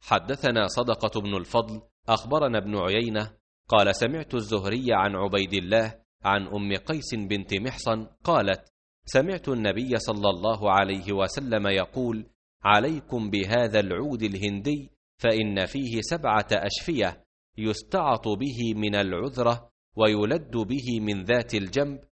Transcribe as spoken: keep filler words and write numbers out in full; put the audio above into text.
حدثنا صدقة بن الفضل أخبرنا ابن عيينة قال سمعت الزهري عن عبيد الله عن أم قيس بنت محصن قالت سمعت النبي صلى الله عليه وسلم يقول عليكم بهذا العود الهندي فإن فيه سبعة أشفية يستعط به من العذرة ويلد به من ذات الجنب